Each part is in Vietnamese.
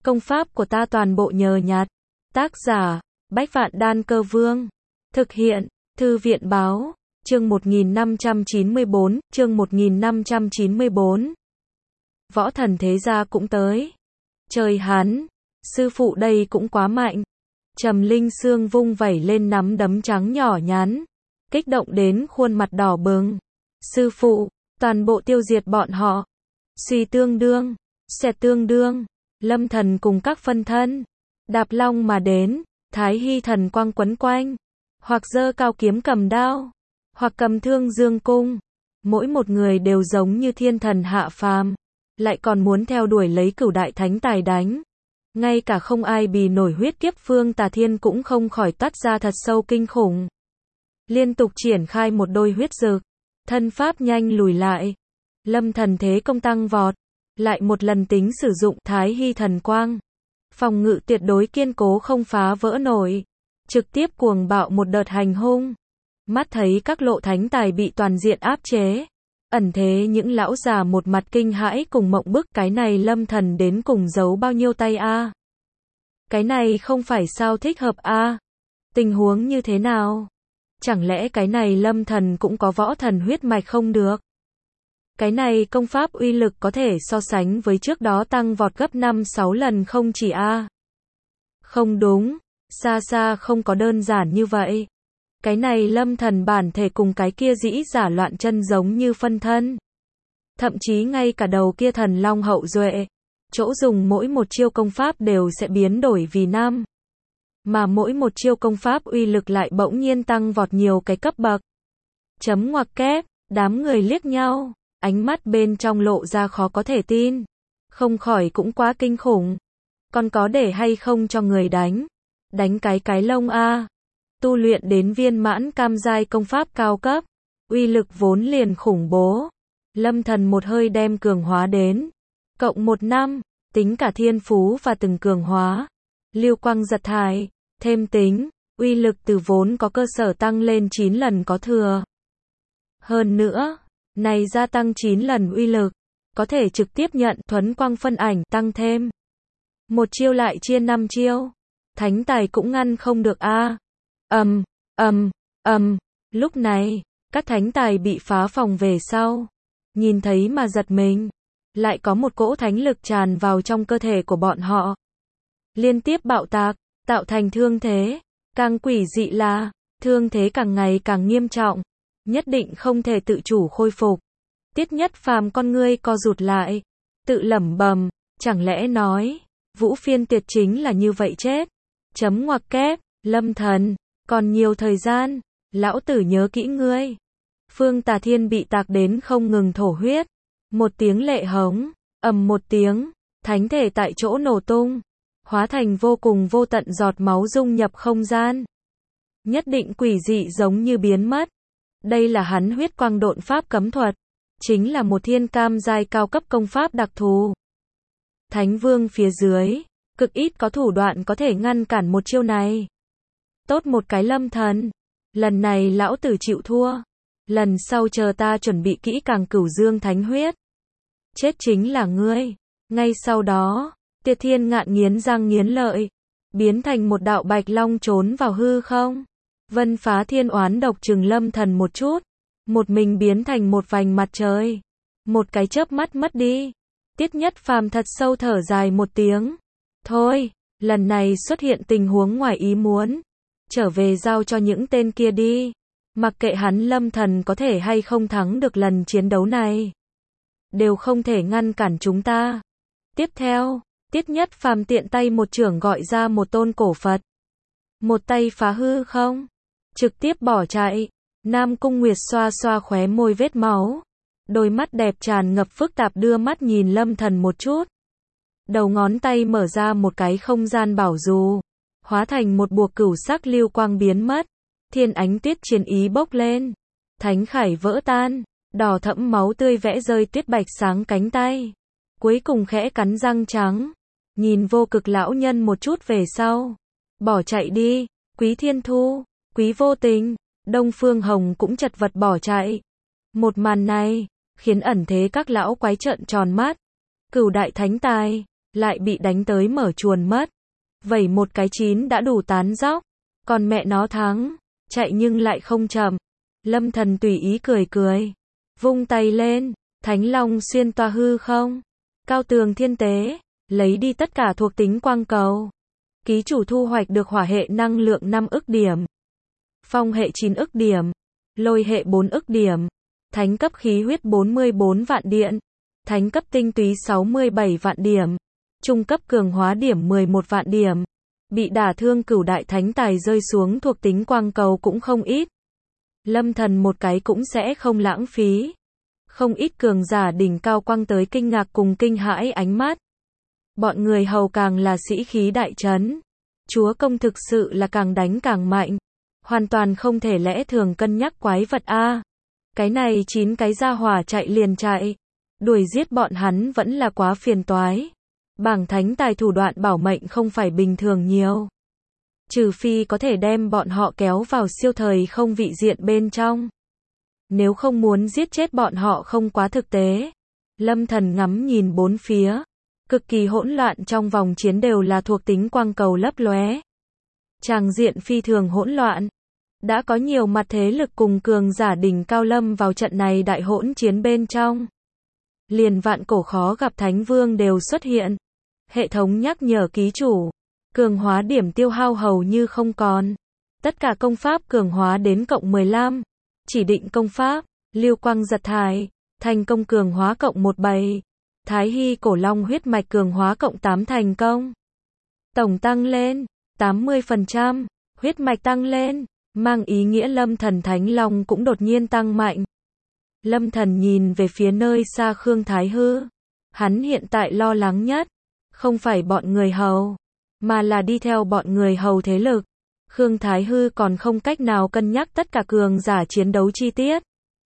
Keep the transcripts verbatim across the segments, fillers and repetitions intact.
Công pháp của ta toàn bộ nhờ nhặt. Tác giả, Bách Vạn Đan Cơ Vương. Thực hiện, Thư viện báo, chương một nghìn năm trăm chín mươi bốn, chương một nghìn năm trăm chín mươi bốn. Võ thần thế gia cũng tới. Trời hắn, sư phụ đây cũng quá mạnh. Trầm Linh Sương vung vẩy lên nắm đấm trắng nhỏ nhắn, kích động đến khuôn mặt đỏ bừng. Sư phụ, toàn bộ tiêu diệt bọn họ. Suy tương đương, xẹt tương đương, Lâm Thần cùng các phân thân, đạp long mà đến, Thái Hy thần quang quấn quanh, hoặc giơ cao kiếm cầm đao, hoặc cầm thương dương cung. Mỗi một người đều giống như thiên thần hạ phàm, lại còn muốn theo đuổi lấy cửu đại thánh tài đánh. Ngay cả không ai bì nổi huyết kiếp Phương Tà Thiên cũng không khỏi toát ra thật sâu kinh khủng. Liên tục triển khai một đôi huyết dực, thân pháp nhanh lùi lại. Lâm Thần thế công tăng vọt, lại một lần tính sử dụng Thái Hy thần quang. Phòng ngự tuyệt đối kiên cố không phá vỡ nổi, trực tiếp cuồng bạo một đợt hành hung. Mắt thấy các lộ thánh tài bị toàn diện áp chế, ẩn thế những lão già một mặt kinh hãi cùng mộng bức, cái này Lâm Thần đến cùng giấu bao nhiêu tay a? À? Cái này không phải sao thích hợp a? À? Tình huống như thế nào? Chẳng lẽ cái này Lâm Thần cũng có võ thần huyết mạch không được? Cái này công pháp uy lực có thể so sánh với trước đó tăng vọt gấp năm sáu lần không chỉ a? À? Không đúng, xa xa không có đơn giản như vậy. Cái này Lâm Thần bản thể cùng cái kia dĩ giả loạn chân giống như phân thân. Thậm chí ngay cả đầu kia thần long hậu duệ, chỗ dùng mỗi một chiêu công pháp đều sẽ biến đổi vì năm. Mà mỗi một chiêu công pháp uy lực lại bỗng nhiên tăng vọt nhiều cái cấp bậc. Chấm ngoặc kép, đám người liếc nhau, ánh mắt bên trong lộ ra khó có thể tin. Không khỏi cũng quá kinh khủng. Còn có để hay không cho người đánh? Đánh cái cái lông a. Tu luyện đến viên mãn cam giai công pháp cao cấp, uy lực vốn liền khủng bố. Lâm Thần một hơi đem cường hóa đến cộng một năm, tính cả thiên phú và từng cường hóa, lưu quang giật thải, thêm tính, uy lực từ vốn có cơ sở tăng lên chín lần có thừa. Hơn nữa, này gia tăng chín lần uy lực, có thể trực tiếp nhận thuấn quang phân ảnh tăng thêm. Một chiêu lại chia năm chiêu, thánh tài cũng ngăn không được a. Ầm, ầm, ầm, lúc này, các thánh tài bị phá phòng về sau, nhìn thấy mà giật mình, lại có một cỗ thánh lực tràn vào trong cơ thể của bọn họ. Liên tiếp bạo tạc, tạo thành thương thế, càng quỷ dị là, thương thế càng ngày càng nghiêm trọng, nhất định không thể tự chủ khôi phục. Tiết Nhất Phàm con ngươi co rụt lại, tự lẩm bẩm, chẳng lẽ nói, Vũ Phiên Tuyệt chính là như vậy chết? Chấm ngoặc kép, Lâm Thần. Còn nhiều thời gian, lão tử nhớ kỹ ngươi. Phương Tà Thiên bị tạc đến không ngừng thổ huyết. Một tiếng lệ hống, ầm một tiếng, thánh thể tại chỗ nổ tung, hóa thành vô cùng vô tận giọt máu dung nhập không gian. Nhất định quỷ dị giống như biến mất. Đây là hắn huyết quang độn pháp cấm thuật, chính là một thiên cam giai cao cấp công pháp đặc thù. Thánh Vương phía dưới, cực ít có thủ đoạn có thể ngăn cản một chiêu này. Tốt một cái Lâm Thần, lần này lão tử chịu thua, lần sau chờ ta chuẩn bị kỹ càng cửu dương thánh huyết. Chết chính là ngươi. Ngay sau đó, Tiệt Thiên Ngạn nghiến răng nghiến lợi, biến thành một đạo bạch long trốn vào hư không. Vân Phá Thiên oán độc trừng Lâm Thần một chút, một mình biến thành một vành mặt trời, một cái chớp mắt mất đi. Tiết Nhất Phàm thật sâu thở dài một tiếng. Thôi, lần này xuất hiện tình huống ngoài ý muốn, trở về giao cho những tên kia đi. Mặc kệ hắn Lâm Thần có thể hay không thắng được lần chiến đấu này, đều không thể ngăn cản chúng ta. Tiếp theo, Tiết Nhất Phàm tiện tay một chưởng gọi ra một tôn cổ Phật. Một tay phá hư không, trực tiếp bỏ chạy. Nam Cung Nguyệt xoa xoa khóe môi vết máu, đôi mắt đẹp tràn ngập phức tạp đưa mắt nhìn Lâm Thần một chút. Đầu ngón tay mở ra một cái không gian bảo dù, hóa thành một buộc cửu sắc lưu quang biến mất. Thiên ánh tuyết chiến ý bốc lên, thánh khải vỡ tan, đỏ thẫm máu tươi vẽ rơi tuyết bạch sáng cánh tay. Cuối cùng khẽ cắn răng trắng, nhìn Vô Cực lão nhân một chút về sau, bỏ chạy đi. Quý Thiên Thu, Quý Vô Tình, Đông Phương Hồng cũng chật vật bỏ chạy. Một màn này khiến ẩn thế các lão quái trợn tròn mắt. Cửu đại thánh tài, lại bị đánh tới mở chuồn mất. Vẩy một cái chín đã đủ tán dóc. Còn mẹ nó thắng, chạy nhưng lại không chậm. Lâm Thần tùy ý cười cười, vung tay lên, Thánh Long xuyên toa hư không. Cao tường thiên tế, lấy đi tất cả thuộc tính quang cầu. Ký chủ thu hoạch được hỏa hệ năng lượng năm ức điểm, phong hệ chín ức điểm, lôi hệ bốn ức điểm, thánh cấp khí huyết bốn mươi bốn vạn điện, thánh cấp tinh túy sáu mươi bảy vạn điểm, trung cấp cường hóa điểm mười một vạn điểm. Bị đả thương cửu đại thánh tài rơi xuống thuộc tính quang cầu cũng không ít. Lâm Thần một cái cũng sẽ không lãng phí. Không ít cường giả đỉnh cao quăng tới kinh ngạc cùng kinh hãi ánh mắt. Bọn người hầu càng là sĩ khí đại trấn. Chúa công thực sự là càng đánh càng mạnh. Hoàn toàn không thể lẽ thường cân nhắc quái vật a. Cái này chín cái gia hỏa chạy liền chạy. Đuổi giết bọn hắn vẫn là quá phiền toái. Bảng thánh tài thủ đoạn bảo mệnh không phải bình thường nhiều. Trừ phi có thể đem bọn họ kéo vào siêu thời không vị diện bên trong. Nếu không muốn giết chết bọn họ không quá thực tế. Lâm Thần ngắm nhìn bốn phía. Cực kỳ hỗn loạn, trong vòng chiến đều là thuộc tính quang cầu lấp lóe. Tràng diện phi thường hỗn loạn. Đã có nhiều mặt thế lực cùng cường giả đỉnh cao lâm vào trận này đại hỗn chiến bên trong. Liền vạn cổ khó gặp thánh vương đều xuất hiện. Hệ thống nhắc nhở ký chủ. Cường hóa điểm tiêu hao hầu như không còn. Tất cả công pháp cường hóa đến cộng mười lăm. Chỉ định công pháp, lưu quang giật thải, thành công cường hóa cộng một bảy. Thái Hy cổ long huyết mạch cường hóa cộng tám thành công. Tổng tăng lên, tám mươi phần trăm, huyết mạch tăng lên, mang ý nghĩa Lâm Thần Thánh Long cũng đột nhiên tăng mạnh. Lâm Thần nhìn về phía nơi xa Khương Thái Hư. Hắn hiện tại lo lắng nhất, không phải bọn người hầu, mà là đi theo bọn người hầu thế lực. Khương Thái Hư còn không cách nào cân nhắc tất cả cường giả chiến đấu chi tiết.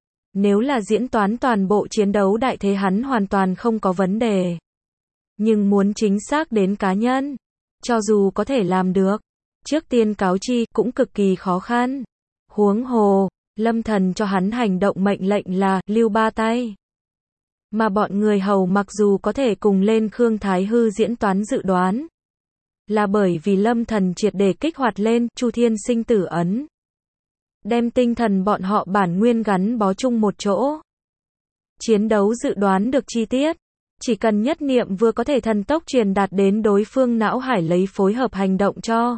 Nếu là diễn toán toàn bộ chiến đấu đại thế hắn hoàn toàn không có vấn đề. Nhưng muốn chính xác đến cá nhân, cho dù có thể làm được, trước tiên cáo chi cũng cực kỳ khó khăn. Huống hồ, Lâm Thần cho hắn hành động mệnh lệnh là lưu ba tay. Mà bọn người hầu mặc dù có thể cùng lên Khương Thái Hư diễn toán dự đoán, là bởi vì Lâm Thần triệt để kích hoạt lên Chu Thiên sinh tử ấn. Đem tinh thần bọn họ bản nguyên gắn bó chung một chỗ. Chiến đấu dự đoán được chi tiết. Chỉ cần nhất niệm vừa có thể thần tốc truyền đạt đến đối phương não hải lấy phối hợp hành động cho.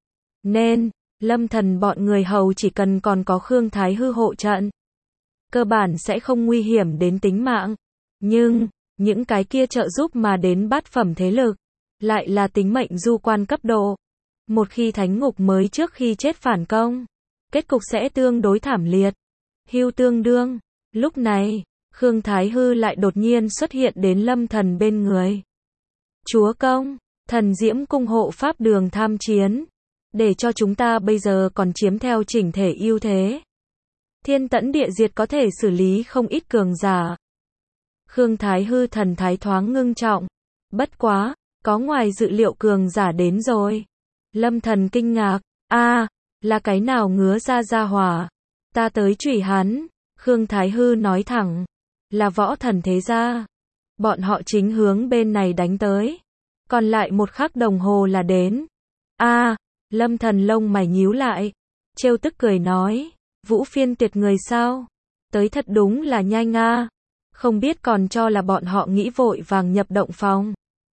Nên, Lâm Thần bọn người hầu chỉ cần còn có Khương Thái Hư hộ trận. Cơ bản sẽ không nguy hiểm đến tính mạng. Nhưng, những cái kia trợ giúp mà đến bát phẩm thế lực. Lại là tính mệnh du quan cấp độ. Một khi thánh ngục mới trước khi chết phản công. Kết cục sẽ tương đối thảm liệt. Hưu tương đương. Lúc này, Khương Thái Hư lại đột nhiên xuất hiện đến Lâm Thần bên người. Chúa công, thần diễm cung hộ pháp đường tham chiến. Để cho chúng ta bây giờ còn chiếm theo chỉnh thể ưu thế. Thiên tẫn địa diệt có thể xử lý không ít cường giả. Khương Thái Hư thần thái thoáng ngưng trọng. Bất quá, có ngoài dự liệu cường giả đến rồi. Lâm Thần kinh ngạc. A, là cái nào ngứa ra ra hỏa. Ta tới chủy hắn. Khương Thái Hư nói thẳng. Là võ thần thế gia. Bọn họ chính hướng bên này đánh tới. Còn lại một khắc đồng hồ là đến. A, Lâm Thần lông mày nhíu lại. Trêu tức cười nói. Vũ phiên tuyệt người sao? Tới thật đúng là nhanh a. Không biết còn cho là bọn họ nghĩ vội vàng nhập động phòng.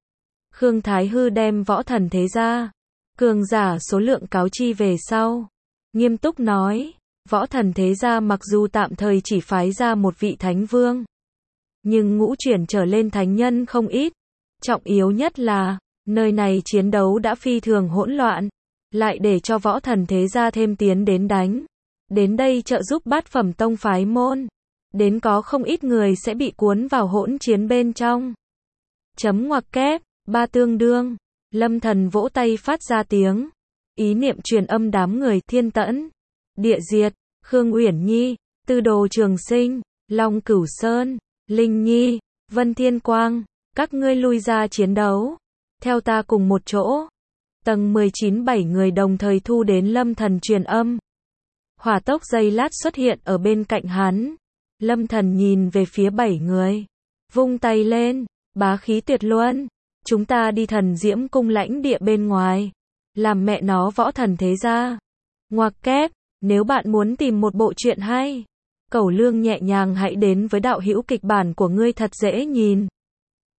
Khương Thái Hư đem võ thần thế gia. Cường giả số lượng cáo chi về sau. Nghiêm túc nói. Võ thần thế gia mặc dù tạm thời chỉ phái ra một vị thánh vương. Nhưng ngũ chuyển trở lên thánh nhân không ít. Trọng yếu nhất là, nơi này chiến đấu đã phi thường hỗn loạn. Lại để cho võ thần thế gia thêm tiến đến đánh. Đến đây trợ giúp bát phẩm tông phái môn. Đến có không ít người sẽ bị cuốn vào hỗn chiến bên trong. Chấm ngoặc kép, ba tương đương. Lâm Thần vỗ tay phát ra tiếng. Ý niệm truyền âm đám người thiên tẫn. Địa diệt, Khương Uyển Nhi, Tư Đồ Trường Sinh, Long Cửu Sơn, Linh Nhi, Vân Thiên Quang. Các ngươi lui ra chiến đấu. Theo ta cùng một chỗ. Tầng mười chín bảy người đồng thời thu đến Lâm Thần truyền âm. Hỏa tốc giây lát xuất hiện ở bên cạnh hắn. Lâm Thần nhìn về phía bảy người. Vung tay lên, bá khí tuyệt luân. Chúng ta đi Thần Diễm Cung lãnh địa bên ngoài. Làm mẹ nó võ thần thế gia. Ngoặc kép, nếu bạn muốn tìm một bộ truyện hay, cẩu lương nhẹ nhàng hãy đến với đạo hữu kịch bản của ngươi thật dễ nhìn.